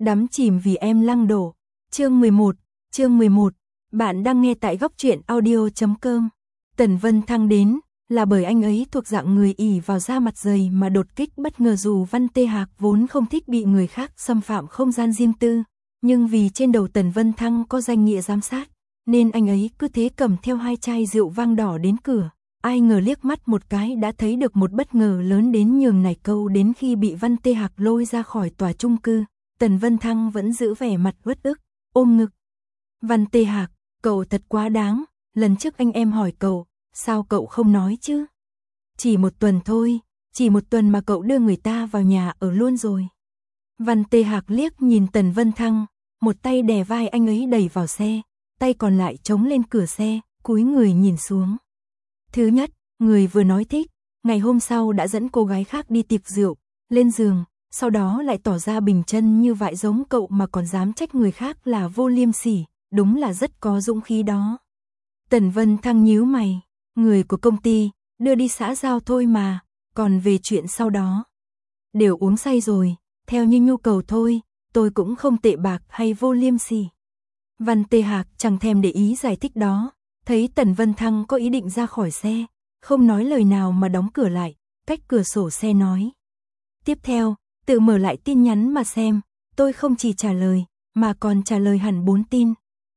Đắm chìm vì em lăng đổ. Chương 11. Bạn đang nghe tại góc truyện audio.com. Tần Vân Thăng đến là bởi anh ấy thuộc dạng người ỷ vào da mặt dày mà đột kích bất ngờ, dù Văn Tê Hạc vốn không thích bị người khác xâm phạm không gian riêng tư, nhưng vì trên đầu Tần Vân Thăng có danh nghĩa giám sát, nên anh ấy cứ thế cầm theo 2 chai rượu vang đỏ đến cửa. Ai ngờ liếc mắt một cái đã thấy được một bất ngờ lớn đến nhường nảy câu. Đến khi bị Văn Tê Hạc lôi ra khỏi tòa chung cư, Tần Vân Thăng vẫn giữ vẻ mặt uất ức, ôm ngực. Văn Tê Hạc, cậu thật quá đáng, lần trước anh em hỏi cậu, sao cậu không nói chứ? Chỉ 1 tuần thôi, chỉ 1 tuần mà cậu đưa người ta vào nhà ở luôn rồi. Văn Tê Hạc liếc nhìn Tần Vân Thăng, một tay đè vai anh ấy đẩy vào xe, tay còn lại chống lên cửa xe, cúi người nhìn xuống. Thứ nhất, người vừa nói thích, ngày hôm sau đã dẫn cô gái khác đi tiệc rượu, lên giường, sau đó lại tỏ ra bình chân như vậy giống cậu mà còn dám trách người khác là vô liêm sỉ, đúng là rất có dũng khí đó. Tần Vân Thăng nhíu mày, người của công ty, đưa đi xã giao thôi mà, còn về chuyện sau đó. Đều uống say rồi, theo như nhu cầu thôi, tôi cũng không tệ bạc hay vô liêm sỉ. Văn Tê Hạc chẳng thèm để ý giải thích đó, thấy Tần Vân Thăng có ý định ra khỏi xe, không nói lời nào mà đóng cửa lại, cách cửa sổ xe nói. Tiếp theo, tự mở lại tin nhắn mà xem, tôi không chỉ trả lời, mà còn trả lời hẳn 4 tin.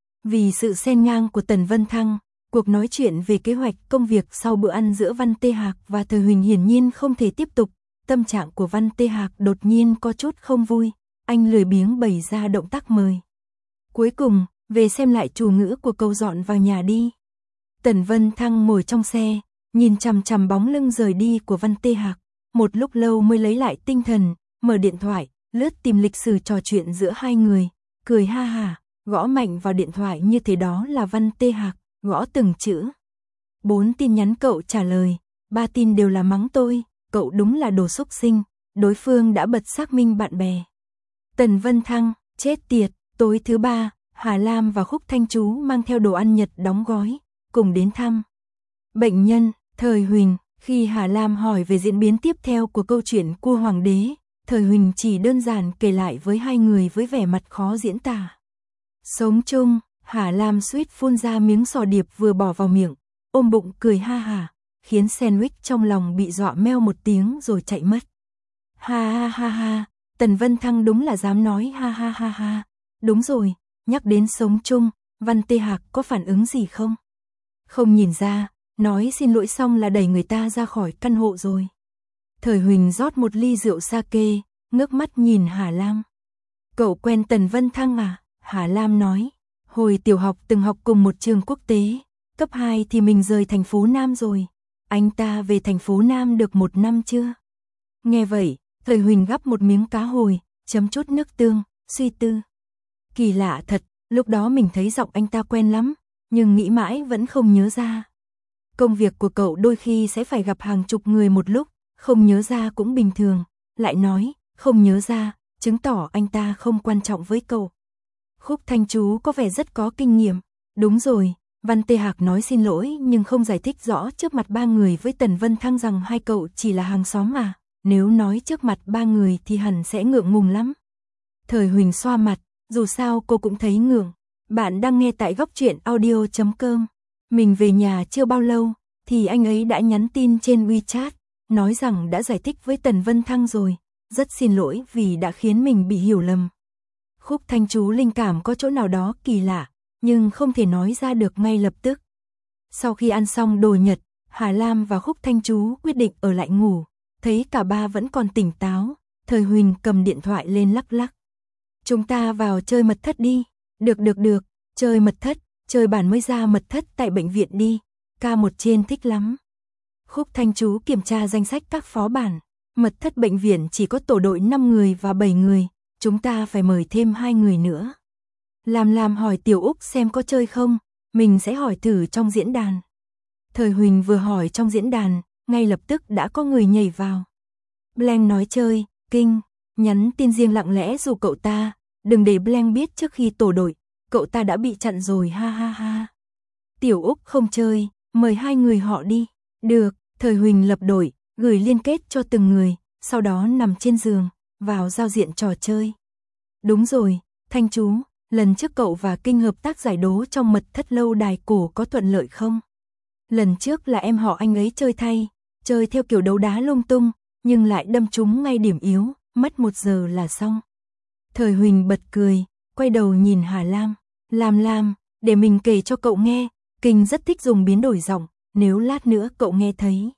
Vì sự xen ngang của Tần Vân Thăng, cuộc nói chuyện về kế hoạch công việc sau bữa ăn giữa Văn Tê Hạc và Thời Huỳnh hiển nhiên không thể tiếp tục. Tâm trạng của Văn Tê Hạc đột nhiên có chút không vui, anh lười biếng bày ra động tác mời. Cuối cùng, về xem lại chủ ngữ của câu dọn vào nhà đi. Tần Vân Thăng ngồi trong xe, nhìn chằm chằm bóng lưng rời đi của Văn Tê Hạc, một lúc lâu mới lấy lại tinh thần, mở điện thoại, lướt tìm lịch sử trò chuyện giữa hai người, cười ha hả, gõ mạnh vào điện thoại như thế đó là Văn Tê Hạc, gõ từng chữ. 4 tin nhắn cậu trả lời, 3 tin đều là mắng tôi, cậu đúng là đồ xúc sinh, đối phương đã bật xác minh bạn bè. Tần Vân Thăng, chết tiệt, tối thứ 3, Hà Lam và Khúc Thanh Chú mang theo đồ ăn Nhật đóng gói, cùng đến thăm bệnh nhân. Thời Huỳnh, khi Hà Lam hỏi về diễn biến tiếp theo của câu chuyện cua hoàng đế, Thời Huỳnh chỉ đơn giản kể lại với hai người với vẻ mặt khó diễn tả. Sống chung, Hà Lam suýt phun ra miếng sò điệp vừa bỏ vào miệng, ôm bụng cười ha hả, khiến sandwich trong lòng bị dọa meo một tiếng rồi chạy mất. Ha ha ha ha, Tần Vân Thăng đúng là dám nói ha ha ha ha. Đúng rồi, nhắc đến sống chung, Văn Tê Hạc có phản ứng gì không? Không nhìn ra, nói xin lỗi xong là đẩy người ta ra khỏi căn hộ rồi. Thời Huỳnh rót một ly rượu sake, ngước mắt nhìn Hà Lam. Cậu quen Tần Vân Thăng à? Hà Lam nói, hồi tiểu học từng học cùng một trường quốc tế, cấp 2 thì mình rời thành phố Nam rồi. Anh ta về thành phố Nam được 1 năm chưa? Nghe vậy, Thời Huỳnh gắp một miếng cá hồi, chấm chút nước tương, suy tư. Kỳ lạ thật, lúc đó mình thấy giọng anh ta quen lắm, nhưng nghĩ mãi vẫn không nhớ ra. Công việc của cậu đôi khi sẽ phải gặp hàng chục người một lúc, không nhớ ra cũng bình thường. Lại nói, không nhớ ra, chứng tỏ anh ta không quan trọng với cậu. Khúc Thanh Chú có vẻ rất có kinh nghiệm. Đúng rồi, Văn Tê Hạc nói xin lỗi nhưng không giải thích rõ trước mặt 3 người với Tần Vân Thăng rằng hai cậu chỉ là hàng xóm à. Nếu nói trước mặt 3 người thì hẳn sẽ ngượng ngùng lắm. Thời Huỳnh xoa mặt, dù sao cô cũng thấy ngượng. Bạn đang nghe tại góc truyện audio.com. Mình về nhà chưa bao lâu, thì anh ấy đã nhắn tin trên WeChat, nói rằng đã giải thích với Tần Vân Thăng rồi, rất xin lỗi vì đã khiến mình bị hiểu lầm. Khúc Thanh Chú linh cảm có chỗ nào đó kỳ lạ, nhưng không thể nói ra được ngay lập tức. Sau khi ăn xong đồ Nhật, Hà Lam và Khúc Thanh Chú quyết định ở lại ngủ, thấy cả ba vẫn còn tỉnh táo, Thời Huỳnh cầm điện thoại lên lắc lắc. Chúng ta vào chơi mật thất đi. Được, chơi mật thất, chơi bản mới ra mật thất tại bệnh viện đi, K1 trên thích lắm. Khúc Thanh Chú kiểm tra danh sách các phó bản, mật thất bệnh viện chỉ có tổ đội 5 người và 7 người, chúng ta phải mời thêm 2 người nữa. Làm hỏi Tiểu Úc xem có chơi không, mình sẽ hỏi thử trong diễn đàn. Thời Huỳnh vừa hỏi trong diễn đàn, ngay lập tức đã có người nhảy vào. Blank nói chơi, kinh, nhắn tin riêng lặng lẽ dù cậu ta, đừng để Blank biết trước khi tổ đội, cậu ta đã bị chặn rồi ha ha ha. Tiểu Úc không chơi, mời 2 người họ đi. Được, Thời Huỳnh lập đội, gửi liên kết cho từng người, sau đó nằm trên giường, vào giao diện trò chơi. Đúng rồi, Thanh chú, lần trước cậu và Kinh hợp tác giải đố trong mật thất lâu đài cổ có thuận lợi không? Lần trước là em họ anh ấy chơi theo kiểu đấu đá lung tung, nhưng lại đâm trúng ngay điểm yếu, mất 1 giờ là xong. Thời Huỳnh bật cười, quay đầu nhìn Hà Lam. Lam, để mình kể cho cậu nghe, Kinh rất thích dùng biến đổi giọng, nếu lát nữa cậu nghe thấy.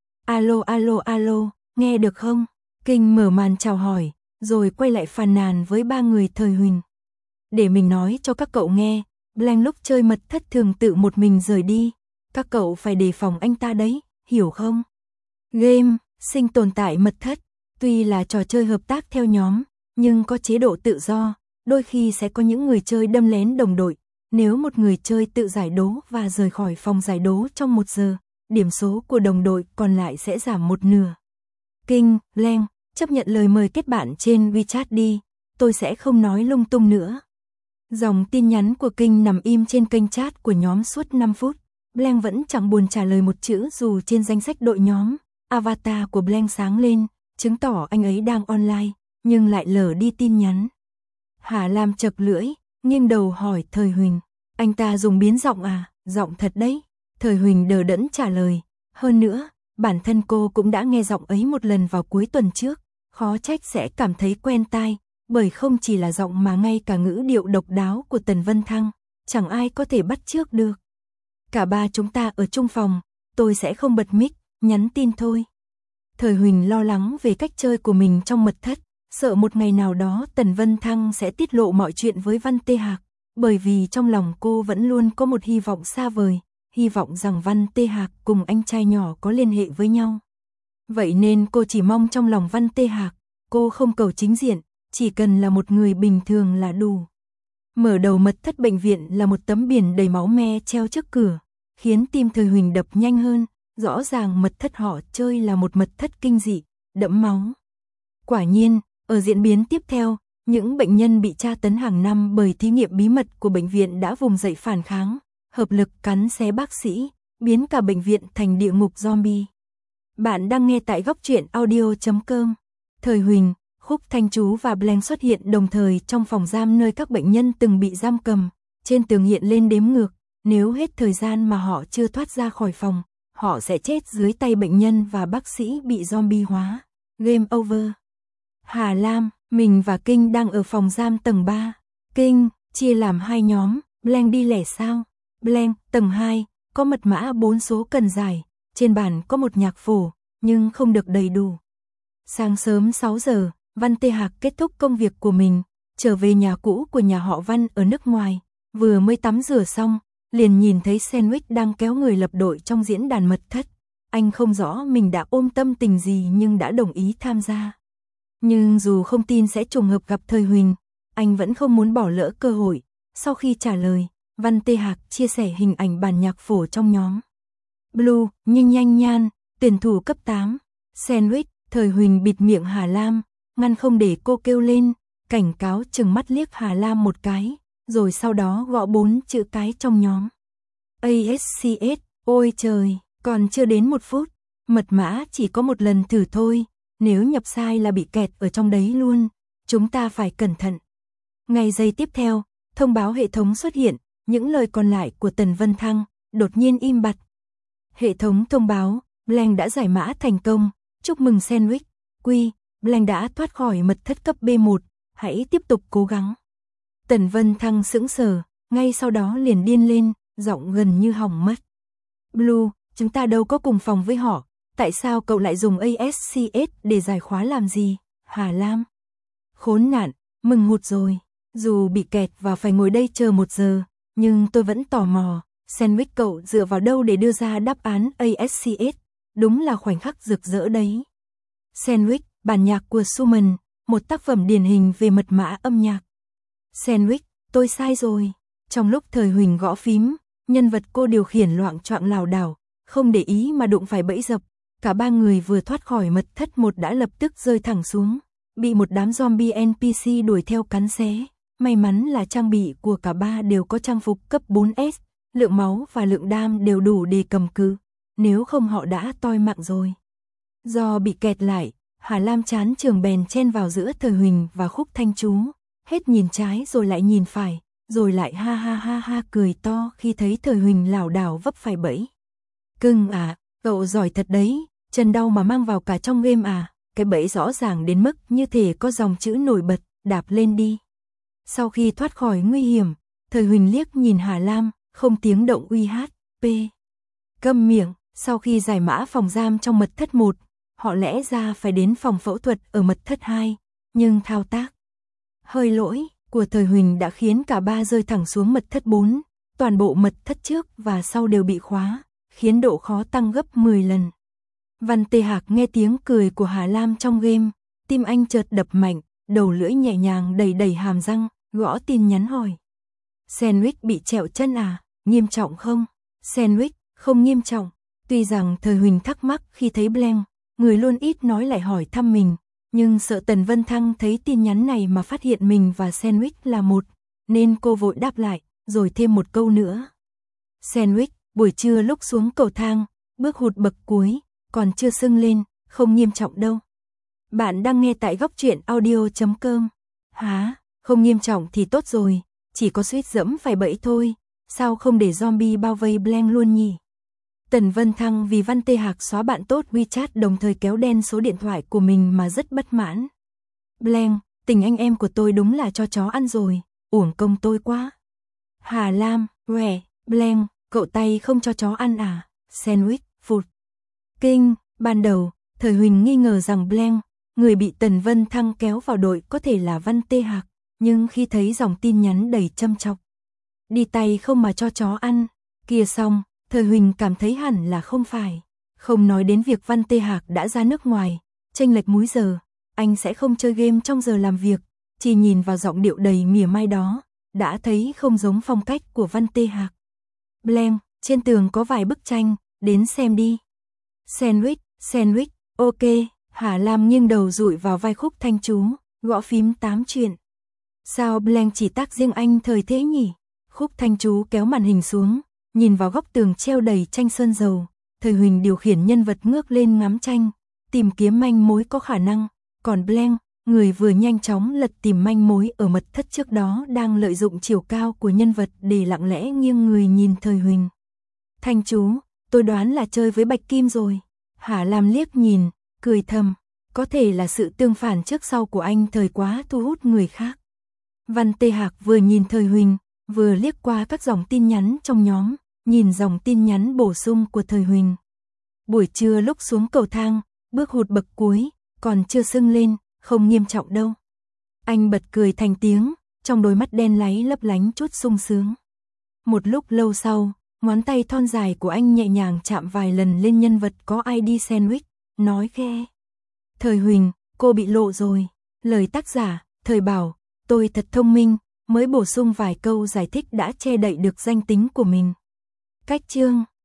Alo, nghe được không? Kinh mở màn chào hỏi, rồi quay lại phàn nàn với 3 người Thời Huỳnh. Để mình nói cho các cậu nghe, Blank lúc chơi mật thất thường tự một mình rời đi, các cậu phải đề phòng anh ta đấy, hiểu không? Game, sinh tồn tại mật thất, tuy là trò chơi hợp tác theo nhóm, nhưng có chế độ tự do, đôi khi sẽ có những người chơi đâm lén đồng đội. Nếu một người chơi tự giải đố và rời khỏi phòng giải đố trong 1 giờ, điểm số của đồng đội còn lại sẽ giảm 1/2. Kinh, Blank, chấp nhận lời mời kết bạn trên WeChat đi, tôi sẽ không nói lung tung nữa. Dòng tin nhắn của Kinh nằm im trên kênh chat của nhóm suốt 5 phút. Blank vẫn chẳng buồn trả lời một chữ dù trên danh sách đội nhóm. Avatar của Blank sáng lên, chứng tỏ anh ấy đang online, nhưng lại lờ đi tin nhắn. Hà Lam chật lưỡi, nghiêng đầu hỏi Thời Huỳnh. Anh ta dùng biến giọng à? Giọng thật đấy. Thời Huỳnh đờ đẫn trả lời. Hơn nữa, bản thân cô cũng đã nghe giọng ấy một lần vào cuối tuần trước. Khó trách sẽ cảm thấy quen tai, bởi không chỉ là giọng mà ngay cả ngữ điệu độc đáo của Tần Vân Thăng, chẳng ai có thể bắt chước được. Cả 3 chúng ta ở chung phòng, tôi sẽ không bật mic, nhắn tin thôi. Thời Huỳnh lo lắng về cách chơi của mình trong mật thất, sợ một ngày nào đó Tần Vân Thăng sẽ tiết lộ mọi chuyện với Văn Tê Hạc, bởi vì trong lòng cô vẫn luôn có một hy vọng xa vời, hy vọng rằng Văn Tê Hạc cùng anh trai nhỏ có liên hệ với nhau. Vậy nên cô chỉ mong trong lòng Văn Tê Hạc, cô không cầu chính diện, chỉ cần là một người bình thường là đủ. Mở đầu mật thất bệnh viện là một tấm biển đầy máu me treo trước cửa, khiến tim Thời Huỳnh đập nhanh hơn, rõ ràng mật thất họ chơi là một mật thất kinh dị, đẫm máu. Quả nhiên, ở diễn biến tiếp theo, những bệnh nhân bị tra tấn hàng năm bởi thí nghiệm bí mật của bệnh viện đã vùng dậy phản kháng, hợp lực cắn xé bác sĩ, biến cả bệnh viện thành địa ngục zombie. Bạn đang nghe tại góc truyện audio.com. Thời Huỳnh, Khúc Thanh Chú và Blank xuất hiện đồng thời trong phòng giam nơi các bệnh nhân từng bị giam cầm. Trên tường hiện lên đếm ngược, nếu hết thời gian mà họ chưa thoát ra khỏi phòng, họ sẽ chết dưới tay bệnh nhân và bác sĩ bị zombie hóa. Game over. Hà Lam, mình và Kinh đang ở phòng giam tầng 3. Kinh, chia làm 2 nhóm, Blank đi lẻ sao? Blank, tầng 2, có mật mã 4 số cần giải, trên bàn có một nhạc phổ, nhưng không được đầy đủ. Sáng sớm 6 giờ, Văn Tê Hạc kết thúc công việc của mình, trở về nhà cũ của nhà họ Văn ở nước ngoài, vừa mới tắm rửa xong, liền nhìn thấy Sandwich đang kéo người lập đội trong diễn đàn mật thất. Anh không rõ mình đã ôm tâm tình gì nhưng đã đồng ý tham gia. Nhưng dù không tin sẽ trùng hợp gặp Thời Huỳnh, anh vẫn không muốn bỏ lỡ cơ hội. Sau khi trả lời, Văn Tê Hạc chia sẻ hình ảnh bản nhạc phổ trong nhóm. Blue, nhưng nhanh nhan, tuyển thủ cấp 8. Sandwich, Thời Huỳnh bịt miệng Hà Lam, ngăn không để cô kêu lên, cảnh cáo chừng mắt liếc Hà Lam một cái, rồi sau đó gõ 4 chữ cái trong nhóm. ASCS, ôi trời, còn chưa đến 1 phút, mật mã chỉ có một lần thử thôi, nếu nhập sai là bị kẹt ở trong đấy luôn, chúng ta phải cẩn thận. Ngay giây tiếp theo, thông báo hệ thống xuất hiện, những lời còn lại của Tần Vân Thăng đột nhiên im bặt. Hệ thống thông báo, Blank đã giải mã thành công, chúc mừng Sandwich, Blank đã thoát khỏi mật thất cấp B1, hãy tiếp tục cố gắng. Tần Vân Thăng sững sờ, ngay sau đó liền điên lên, giọng gần như hỏng mất. Blue, chúng ta đâu có cùng phòng với họ, tại sao cậu lại dùng ASCS để giải khóa làm gì? Hà Lam. Khốn nạn, mừng hụt rồi, dù bị kẹt và phải ngồi đây chờ 1 giờ, nhưng tôi vẫn tò mò, Sandwich cậu dựa vào đâu để đưa ra đáp án ASCS, đúng là khoảnh khắc rực rỡ đấy. Sandwich, bản nhạc của Schumann, một tác phẩm điển hình về mật mã âm nhạc. Sandwich, tôi sai rồi. Trong lúc Thời Huỳnh gõ phím, nhân vật cô điều khiển loạng choạng lảo đảo, không để ý mà đụng phải bẫy dập. Cả 3 người vừa thoát khỏi mật thất một đã lập tức rơi thẳng xuống, bị một đám zombie NPC đuổi theo cắn xé. May mắn là trang bị của cả 3 đều có trang phục cấp 4S, lượng máu và lượng đam đều đủ để cầm cự, nếu không họ đã toi mạng rồi. Do bị kẹt lại, Hà Lam chán trường bèn chen vào giữa Thời Huỳnh và Khúc Thanh Chú. hết nhìn trái rồi lại nhìn phải, rồi lại ha ha ha ha cười to khi thấy Thời Huỳnh lảo đảo vấp phải bẫy. Cưng à, cậu giỏi thật đấy, chân đau mà mang vào cả trong game à, cái bẫy rõ ràng đến mức như thể có dòng chữ nổi bật, đạp lên đi. Sau khi thoát khỏi nguy hiểm, Thời Huỳnh liếc nhìn Hà Lam, không tiếng động uy hát, p. Câm miệng, sau khi giải mã phòng giam trong mật thất 1, họ lẽ ra phải đến phòng phẫu thuật ở mật thất 2, nhưng thao tác hơi lỗi của Thời Huỳnh đã khiến cả ba rơi thẳng xuống mật thất 4, toàn bộ mật thất trước và sau đều bị khóa, khiến độ khó tăng gấp 10 lần. Văn Tê Hạc nghe tiếng cười của Hà Lam trong game, tim anh chợt đập mạnh, đầu lưỡi nhẹ nhàng đẩy hàm răng, gõ tin nhắn hỏi. Sandwich bị trẹo chân à, nghiêm trọng không? Sandwich, không nghiêm trọng. Tuy rằng Thời Huỳnh thắc mắc khi thấy Blank, người luôn ít nói lại hỏi thăm mình, nhưng sợ Tần Vân Thăng thấy tin nhắn này mà phát hiện mình và Sandwich là một, nên cô vội đáp lại, rồi thêm một câu nữa. Sandwich, buổi trưa lúc xuống cầu thang, bước hụt bậc cuối, còn chưa sưng lên, không nghiêm trọng đâu. Bạn đang nghe tại góc truyện audio.com. Hả, không nghiêm trọng thì tốt rồi, chỉ có suýt dẫm phải bẫy thôi, sao không để zombie bao vây Blank luôn nhỉ? Tần Vân Thăng vì Văn Tê Hạc xóa bạn tốt WeChat đồng thời kéo đen số điện thoại của mình mà rất bất mãn. Blank, tình anh em của tôi đúng là cho chó ăn rồi, uổng công tôi quá. Hà Lam, quẻ, Blank, cậu tay không cho chó ăn à? Sandwich, phụt. Kinh, ban đầu, Thời Huỳnh nghi ngờ rằng Blank, người bị Tần Vân Thăng kéo vào đội có thể là Văn Tê Hạc, nhưng khi thấy dòng tin nhắn đầy châm chọc. Đi tay không mà cho chó ăn, kia xong, Thời Huỳnh cảm thấy hẳn là không phải. Không nói đến việc Văn Tê Hạc đã ra nước ngoài, chênh lệch múi giờ, anh sẽ không chơi game trong giờ làm việc, chỉ nhìn vào giọng điệu đầy mỉa mai đó, đã thấy không giống phong cách của Văn Tê Hạc. Blank, trên tường có vài bức tranh, đến xem đi. Sandwich, ok, Hà Lam nghiêng đầu dụi vào vai Khúc Thanh Chú, gõ phím 8 chuyện. Sao Blank chỉ tác riêng anh thời thế nhỉ? Khúc Thanh Chú kéo màn hình xuống, nhìn vào góc tường treo đầy tranh sơn dầu, Thời Huỳnh điều khiển nhân vật ngước lên ngắm tranh, tìm kiếm manh mối có khả năng, còn Blank, người vừa nhanh chóng lật tìm manh mối ở mật thất trước đó đang lợi dụng chiều cao của nhân vật để lặng lẽ nghiêng người nhìn Thời Huỳnh. Thanh Chú, tôi đoán là chơi với Bạch Kim rồi. Hà Lam liếc nhìn, cười thầm, có thể là sự tương phản trước sau của anh thời quá thu hút người khác. Văn Tê Hạc vừa nhìn Thời Huỳnh, vừa liếc qua các dòng tin nhắn trong nhóm, nhìn dòng tin nhắn bổ sung của Thời Huỳnh. Buổi trưa lúc xuống cầu thang, bước hụt bậc cuối, còn chưa sưng lên, không nghiêm trọng đâu. Anh bật cười thành tiếng, trong đôi mắt đen láy lấp lánh chút sung sướng. Một lúc lâu sau, ngón tay thon dài của anh nhẹ nhàng chạm vài lần lên nhân vật có ID Sandwich, nói khe. Thời Huỳnh, cô bị lộ rồi. Lời tác giả, Thời bảo, tôi thật thông minh, mới bổ sung vài câu giải thích đã che đậy được danh tính của mình. Cách chương